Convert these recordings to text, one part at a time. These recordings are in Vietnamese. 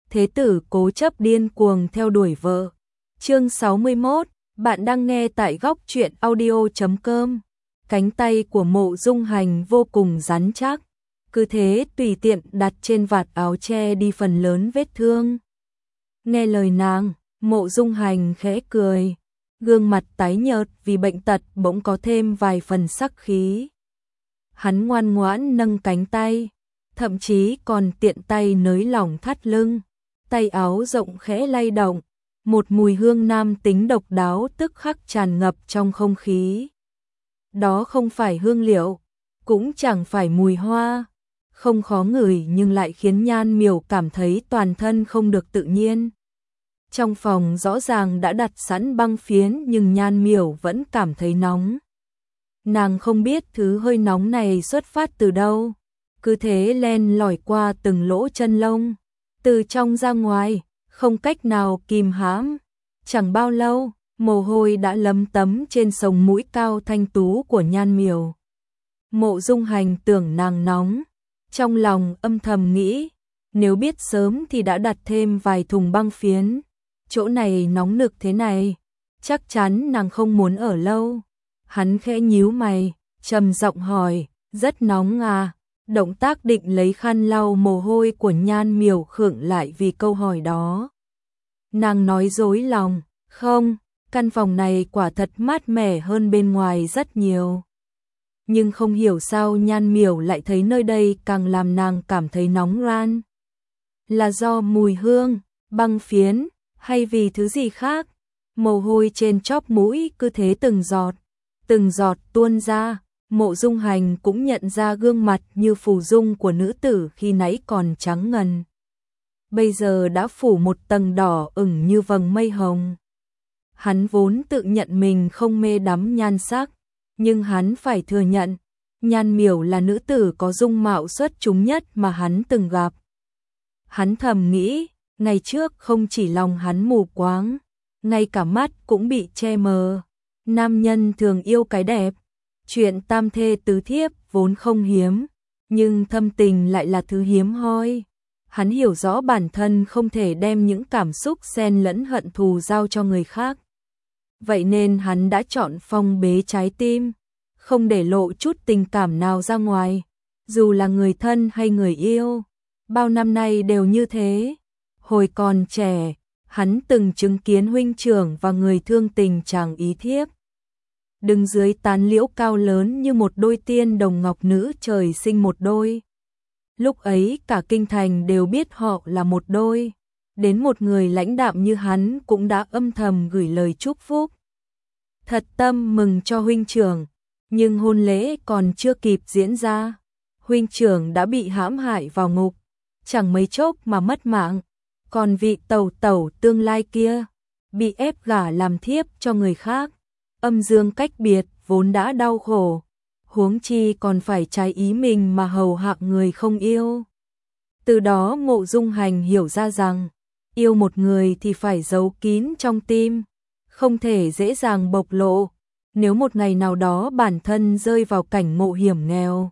thế tử cố chấp điên cuồng theo đuổi vợ. Chương 61, bạn đang nghe tại góc truyện audio.com. Cánh tay của Mộ Dung Hành vô cùng rắn chắc, cứ thế tùy tiện đặt trên vạt áo che đi phần lớn vết thương. Nghe lời nàng, Mộ Dung Hành khẽ cười, gương mặt tái nhợt vì bệnh tật bỗng có thêm vài phần sắc khí. Hắn ngoan ngoãn nâng cánh tay, thậm chí còn tiện tay nới lỏng thắt lưng, tay áo rộng khẽ lay động, một mùi hương nam tính độc đáo tức khắc tràn ngập trong không khí. Đó không phải hương liệu, cũng chẳng phải mùi hoa, không khó ngửi nhưng lại khiến Nhan Miểu cảm thấy toàn thân không được tự nhiên. Trong phòng rõ ràng đã đặt sẵn băng phiến nhưng Nhan Miểu vẫn cảm thấy nóng. Nàng không biết thứ hơi nóng này xuất phát từ đâu, cứ thế len lỏi qua từng lỗ chân lông, từ trong ra ngoài, không cách nào kìm hãm. Chẳng bao lâu, mồ hôi đã lấm tấm trên sống mũi cao thanh tú của Nhan Miểu. Mộ Dung Hành tưởng nàng nóng, trong lòng âm thầm nghĩ, nếu biết sớm thì đã đặt thêm vài thùng băng phiến. Chỗ này nóng nực thế này, chắc chắn nàng không muốn ở lâu. Hắn khẽ nhíu mày, trầm giọng hỏi, rất nóng à? Động tác định lấy khăn lau mồ hôi của Nhan Miểu khựng lại vì câu hỏi đó. Nàng nói dối lòng, không, căn phòng này quả thật mát mẻ hơn bên ngoài rất nhiều. Nhưng không hiểu sao Nhan Miểu lại thấy nơi đây càng làm nàng cảm thấy nóng ran. Là do mùi hương, băng phiến, hay vì thứ gì khác? Mồ hôi trên chóp mũi cứ thế từng giọt tuôn ra. Mộ Dung Hành cũng nhận ra gương mặt như phù dung của nữ tử khi nãy còn trắng ngần, bây giờ đã phủ một tầng đỏ ửng như vầng mây hồng. Hắn vốn tự nhận mình không mê đắm nhan sắc, nhưng hắn phải thừa nhận, Nhan Miểu là nữ tử có dung mạo xuất chúng nhất mà hắn từng gặp. Hắn thầm nghĩ, ngày trước không chỉ lòng hắn mù quáng, ngay cả mắt cũng bị che mờ. Nam nhân thường yêu cái đẹp, chuyện tam thê tứ thiếp vốn không hiếm, nhưng thâm tình lại là thứ hiếm hoi. Hắn hiểu rõ bản thân không thể đem những cảm xúc xen lẫn hận thù giao cho người khác. Vậy nên hắn đã chọn phong bế trái tim, không để lộ chút tình cảm nào ra ngoài, dù là người thân hay người yêu. Bao năm nay đều như thế. Hồi còn trẻ, hắn từng chứng kiến huynh trưởng và người thương tình chàng ý thiếp đứng dưới tán liễu cao lớn như một đôi tiên đồng ngọc nữ trời sinh một đôi. Lúc ấy cả kinh thành đều biết họ là một đôi, đến một người lãnh đạm như hắn cũng đã âm thầm gửi lời chúc phúc thật tâm mừng cho huynh trưởng. Nhưng hôn lễ còn chưa kịp diễn ra, huynh trưởng đã bị hãm hại vào ngục, chẳng mấy chốc mà mất mạng. Còn vị tẩu tẩu tương lai kia bị ép gả làm thiếp cho người khác, âm dương cách biệt vốn đã đau khổ, huống chi còn phải trái ý mình mà hầu hạ người không yêu. Từ đó Mộ Dung Hành hiểu ra rằng, yêu một người thì phải giấu kín trong tim, không thể dễ dàng bộc lộ. Nếu một ngày nào đó bản thân rơi vào cảnh ngộ hiểm nghèo,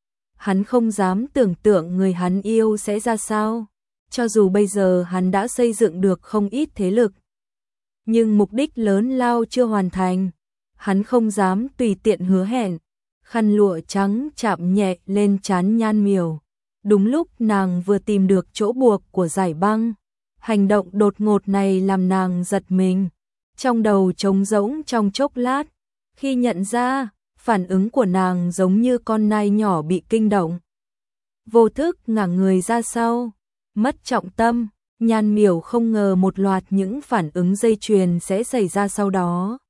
hắn không dám tưởng tượng người hắn yêu sẽ ra sao. Cho dù bây giờ hắn đã xây dựng được không ít thế lực, nhưng mục đích lớn lao chưa hoàn thành, hắn không dám tùy tiện hứa hẹn. Khăn lụa trắng chạm nhẹ lên trán Nhan Miểu, đúng lúc nàng vừa tìm được chỗ buộc của dải băng. Hành động đột ngột này làm nàng giật mình, trong đầu trống rỗng trong chốc lát. Khi nhận ra, phản ứng của nàng giống như con nai nhỏ bị kinh động, vô thức ngả người ra sau, mất trọng tâm. Nhan Miểu không ngờ một loạt những phản ứng dây chuyền sẽ xảy ra sau đó.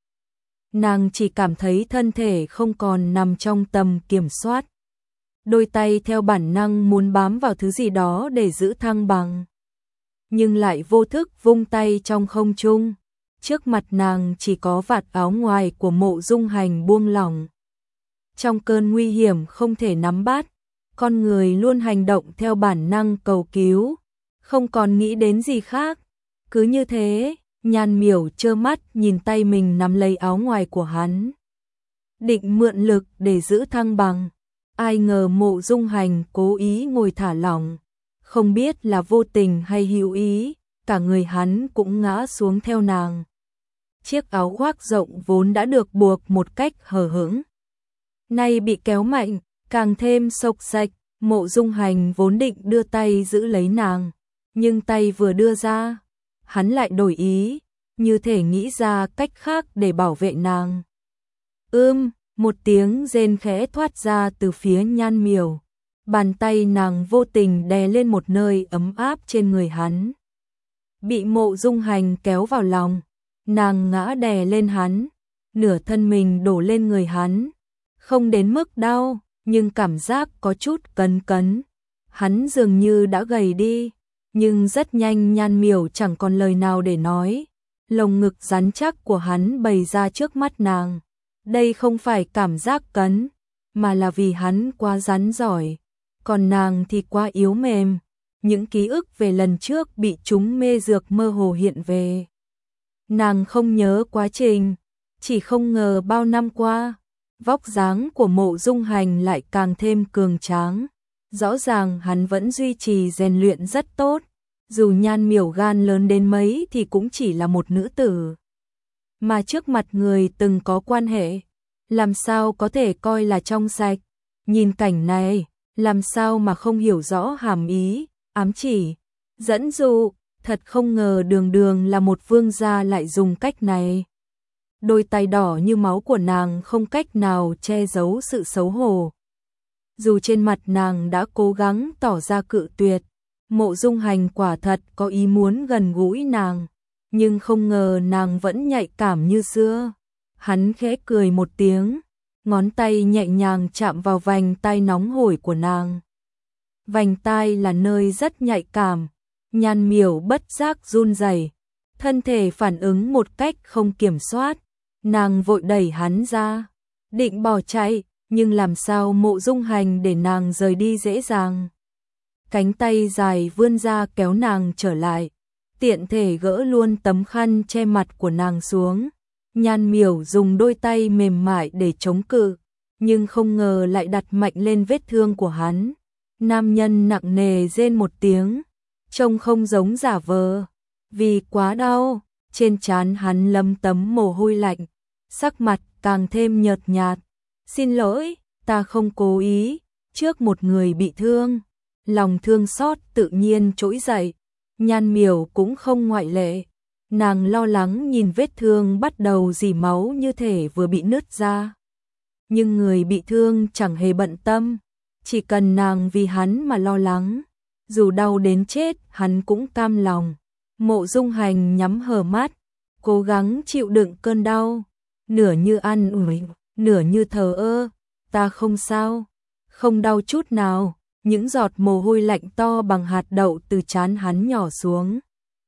Nàng chỉ cảm thấy thân thể không còn nằm trong tầm kiểm soát, đôi tay theo bản năng muốn bám vào thứ gì đó để giữ thăng bằng, nhưng lại vô thức vung tay trong không trung. Trước mặt nàng chỉ có vạt áo ngoài của Mộ Dung Hành buông lỏng. Trong cơn nguy hiểm không thể nắm bắt, con người luôn hành động theo bản năng cầu cứu, không còn nghĩ đến gì khác. Cứ như thế, Nhan Miểu trơ mắt nhìn tay mình nắm lấy áo ngoài của hắn, định mượn lực để giữ thăng bằng. Ai ngờ Mộ Dung Hành cố ý ngồi thả lỏng, không biết là vô tình hay hữu ý, cả người hắn cũng ngã xuống theo nàng. Chiếc áo khoác rộng vốn đã được buộc một cách hờ hững, nay bị kéo mạnh, càng thêm xộc xệch. Mộ Dung Hành vốn định đưa tay giữ lấy nàng, nhưng tay vừa đưa ra, hắn lại đổi ý, như thể nghĩ ra cách khác để bảo vệ nàng. Một tiếng rên khẽ thoát ra từ phía Nhan Miểu. Bàn tay nàng vô tình đè lên một nơi ấm áp trên người hắn. Bị Mộ Dung Hành kéo vào lòng, nàng ngã đè lên hắn, nửa thân mình đổ lên người hắn. Không đến mức đau, nhưng cảm giác có chút cấn cấn. Hắn dường như đã gầy đi, nhưng rất nhanh Nhan Miểu chẳng còn lời nào để nói. Lồng ngực rắn chắc của hắn bày ra trước mắt nàng. Đây không phải cảm giác cấn, mà là vì hắn quá rắn giỏi, còn nàng thì quá yếu mềm. Những ký ức về lần trước bị chúng mê dược mơ hồ hiện về. Nàng không nhớ quá trình, chỉ không ngờ bao năm qua, vóc dáng của Mộ Dung Hành lại càng thêm cường tráng. Rõ ràng hắn vẫn duy trì rèn luyện rất tốt, dù Nhan Miểu gan lớn đến mấy thì cũng chỉ là một nữ tử. Mà trước mặt người từng có quan hệ, làm sao có thể coi là trong sạch. Nhìn cảnh này, làm sao mà không hiểu rõ hàm ý, ám chỉ, dẫn dụ, thật không ngờ Đường Đường là một vương gia lại dùng cách này. Đôi tay đỏ như máu của nàng không cách nào che giấu sự xấu hổ. Dù trên mặt nàng đã cố gắng tỏ ra cự tuyệt, Mộ Dung Hành quả thật có ý muốn gần gũi nàng, nhưng không ngờ nàng vẫn nhạy cảm như xưa. Hắn khẽ cười một tiếng, ngón tay nhẹ nhàng chạm vào vành tai nóng hổi của nàng. Vành tai là nơi rất nhạy cảm, Nhan Miểu bất giác run rẩy, thân thể phản ứng một cách không kiểm soát. Nàng vội đẩy hắn ra, định bỏ chạy, nhưng làm sao Mộ Dung Hành để nàng rời đi dễ dàng. Cánh tay dài vươn ra kéo nàng trở lại, tiện thể gỡ luôn tấm khăn che mặt của nàng xuống. Nhan Miểu dùng đôi tay mềm mại để chống cự, nhưng không ngờ lại đặt mạnh lên vết thương của hắn. Nam nhân nặng nề rên một tiếng, trông không giống giả vờ, vì quá đau, trên trán hắn lấm tấm mồ hôi lạnh, sắc mặt càng thêm nhợt nhạt. Xin lỗi, ta không cố ý, trước một người bị thương. Lòng thương xót tự nhiên trỗi dậy, Nhan Miểu cũng không ngoại lệ. Nàng lo lắng nhìn vết thương bắt đầu rỉ máu như thể vừa bị nứt ra. Nhưng người bị thương chẳng hề bận tâm, chỉ cần nàng vì hắn mà lo lắng. Dù đau đến chết, hắn cũng cam lòng. Mộ Dung Hành nhắm hờ mắt, cố gắng chịu đựng cơn đau, nửa như an ủi, nửa như thờ ơ. Ta không sao, không đau chút nào. Những giọt mồ hôi lạnh to bằng hạt đậu từ trán hắn nhỏ xuống.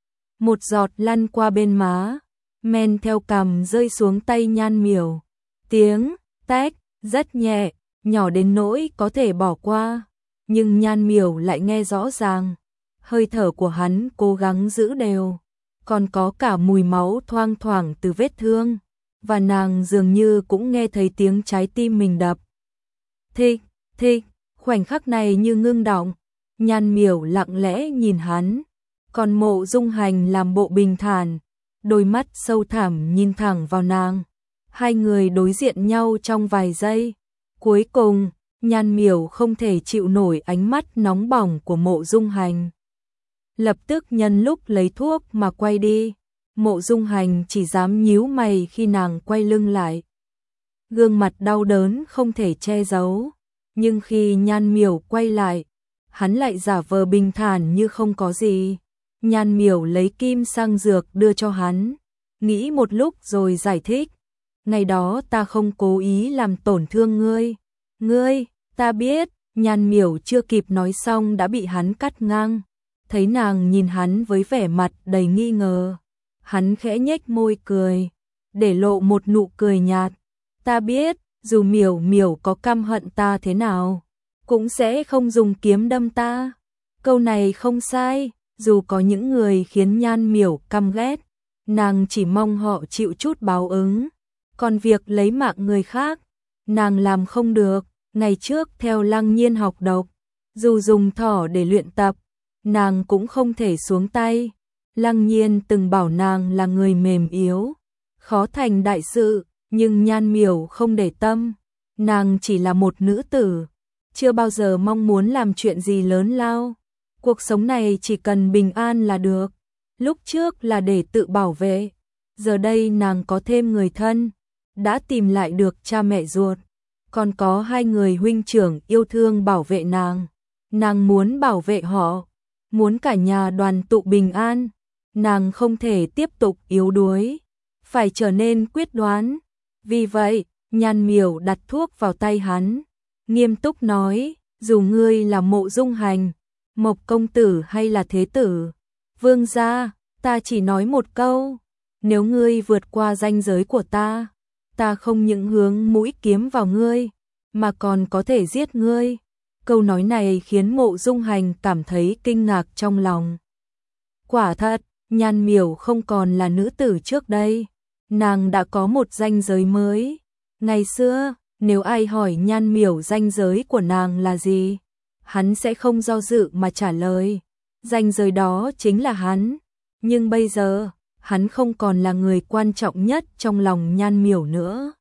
Một giọt lăn qua bên má, men theo cằm rơi xuống tay Nhan Miểu. Tiếng tách rất nhẹ, nhỏ đến nỗi có thể bỏ qua, nhưng Nhan Miểu lại nghe rõ ràng. Hơi thở của hắn cố gắng giữ đều, còn có cả mùi máu thoang thoảng từ vết thương, và nàng dường như cũng nghe thấy tiếng trái tim mình đập. Thịch, thịch, khoảnh khắc này như ngưng đọng. Nhan Miểu lặng lẽ nhìn hắn, còn Mộ Dung Hành làm bộ bình thản, đôi mắt sâu thẳm nhìn thẳng vào nàng. Hai người đối diện nhau trong vài giây. Cuối cùng, Nhan Miểu không thể chịu nổi ánh mắt nóng bỏng của Mộ Dung Hành. Lập tức nhân lúc lấy thuốc mà quay đi. Mộ Dung Hành chỉ dám nhíu mày khi nàng quay lưng lại. Gương mặt đau đớn không thể che giấu. Nhưng khi Nhan Miểu quay lại, hắn lại giả vờ bình thản như không có gì. Nhan Miểu lấy kim sang dược đưa cho hắn, nghĩ một lúc rồi giải thích. Ngày đó ta không cố ý làm tổn thương ngươi. Ngươi, ta biết. Nhan Miểu chưa kịp nói xong đã bị hắn cắt ngang. Thấy nàng nhìn hắn với vẻ mặt đầy nghi ngờ, hắn khẽ nhếch môi cười, để lộ một nụ cười nhạt. Ta biết, dù Miểu Miểu có căm hận ta thế nào, cũng sẽ không dùng kiếm đâm ta. Câu này không sai, dù có những người khiến Nhan Miểu căm ghét, nàng chỉ mong họ chịu chút báo ứng. Còn việc lấy mạng người khác, nàng làm không được. Ngày trước theo Lăng Nhiên học độc, dù dùng thỏ để luyện tập, nàng cũng không thể xuống tay. Lăng Nhiên từng bảo nàng là người mềm yếu, khó thành đại sự, nhưng Nhan Miểu không để tâm, nàng chỉ là một nữ tử, chưa bao giờ mong muốn làm chuyện gì lớn lao. Cuộc sống này chỉ cần bình an là được. Lúc trước là để tự bảo vệ, giờ đây nàng có thêm người thân, đã tìm lại được cha mẹ ruột, còn có 2 người huynh trưởng yêu thương bảo vệ nàng. Nàng muốn bảo vệ họ, muốn cả nhà đoàn tụ bình an, nàng không thể tiếp tục yếu đuối, phải trở nên quyết đoán. Vì vậy, Nhan Miểu đặt thuốc vào tay hắn, nghiêm túc nói, dù ngươi là Mộ Dung Hành, Mộc công tử hay là thế tử, vương gia, ta chỉ nói một câu, nếu ngươi vượt qua ranh giới của ta, ta không những hướng mũi kiếm vào ngươi, mà còn có thể giết ngươi. Câu nói này khiến Mộ Dung Hành cảm thấy kinh ngạc trong lòng. Quả thật, Nhan Miểu không còn là nữ tử trước đây, nàng đã có một ranh giới mới. Ngày xưa, nếu ai hỏi Nhan Miểu ranh giới của nàng là gì, hắn sẽ không do dự mà trả lời, ranh giới đó chính là hắn. Nhưng bây giờ, hắn không còn là người quan trọng nhất trong lòng Nhan Miểu nữa.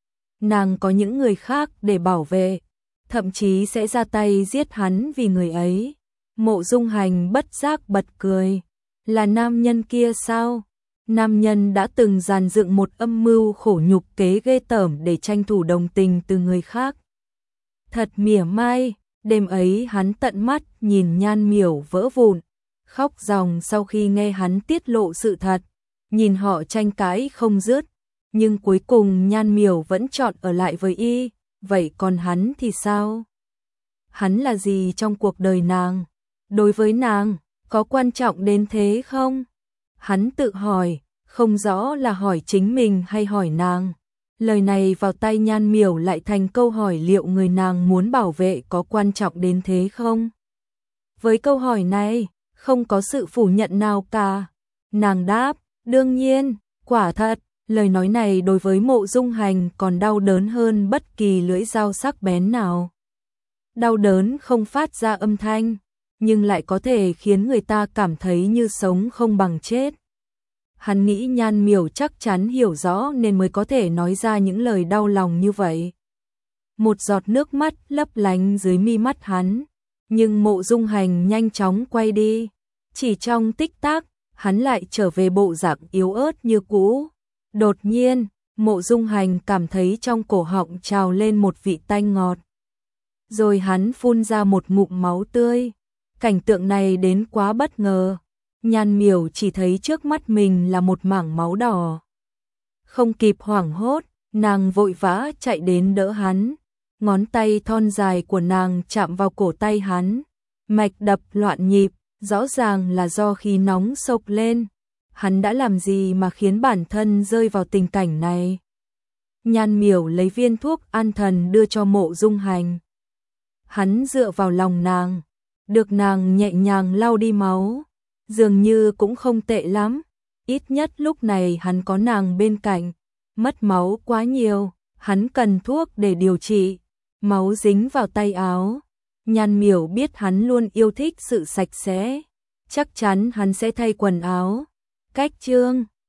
Nàng có những người khác để bảo vệ, thậm chí sẽ ra tay giết hắn vì người ấy. Mộ Dung Hành bất giác bật cười, là nam nhân kia sao? Nam nhân đã từng dàn dựng một âm mưu khổ nhục kế ghê tởm để tranh thủ đồng tình từ người khác. Thật mỉa mai, đêm ấy hắn tận mắt nhìn Nhan Miểu vỡ vụn, khóc ròng sau khi nghe hắn tiết lộ sự thật, nhìn họ tranh cãi không dứt, nhưng cuối cùng Nhan Miểu vẫn chọn ở lại với y, vậy còn hắn thì sao? Hắn là gì trong cuộc đời nàng? Đối với nàng, có quan trọng đến thế không? Hắn tự hỏi, không rõ là hỏi chính mình hay hỏi nàng. Lời này vào tay Nhan Miểu lại thành câu hỏi liệu người nàng muốn bảo vệ có quan trọng đến thế không? Với câu hỏi này, không có sự phủ nhận nào cả. Nàng đáp, đương nhiên, quả thật, lời nói này đối với Mộ Dung Hành còn đau đớn hơn bất kỳ lưỡi dao sắc bén nào. Đau đớn không phát ra âm thanh, nhưng lại có thể khiến người ta cảm thấy như sống không bằng chết. Hắn nghĩ Nhan Miểu chắc chắn hiểu rõ nên mới có thể nói ra những lời đau lòng như vậy. Một giọt nước mắt lấp lánh dưới mi mắt hắn, nhưng Mộ Dung Hành nhanh chóng quay đi. Chỉ trong tích tắc, hắn lại trở về bộ dạng yếu ớt như cũ. Đột nhiên, Mộ Dung Hành cảm thấy trong cổ họng trào lên một vị tanh ngọt. Rồi hắn phun ra một ngụm máu tươi. Cảnh tượng này đến quá bất ngờ. Nhan Miểu chỉ thấy trước mắt mình là một mảng máu đỏ. Không kịp hoảng hốt, nàng vội vã chạy đến đỡ hắn. Ngón tay thon dài của nàng chạm vào cổ tay hắn. Mạch đập loạn nhịp, rõ ràng là do khí nóng sộc lên. Hắn đã làm gì mà khiến bản thân rơi vào tình cảnh này? Nhan Miểu lấy viên thuốc an thần đưa cho Mộ Dung Hành. Hắn dựa vào lòng nàng, được nàng nhẹ nhàng lau đi máu, dường như cũng không tệ lắm, ít nhất lúc này hắn có nàng bên cạnh. Mất máu quá nhiều, hắn cần thuốc để điều trị, máu dính vào tay áo. Nhan Miểu biết hắn luôn yêu thích sự sạch sẽ, chắc chắn hắn sẽ thay quần áo. Cách chương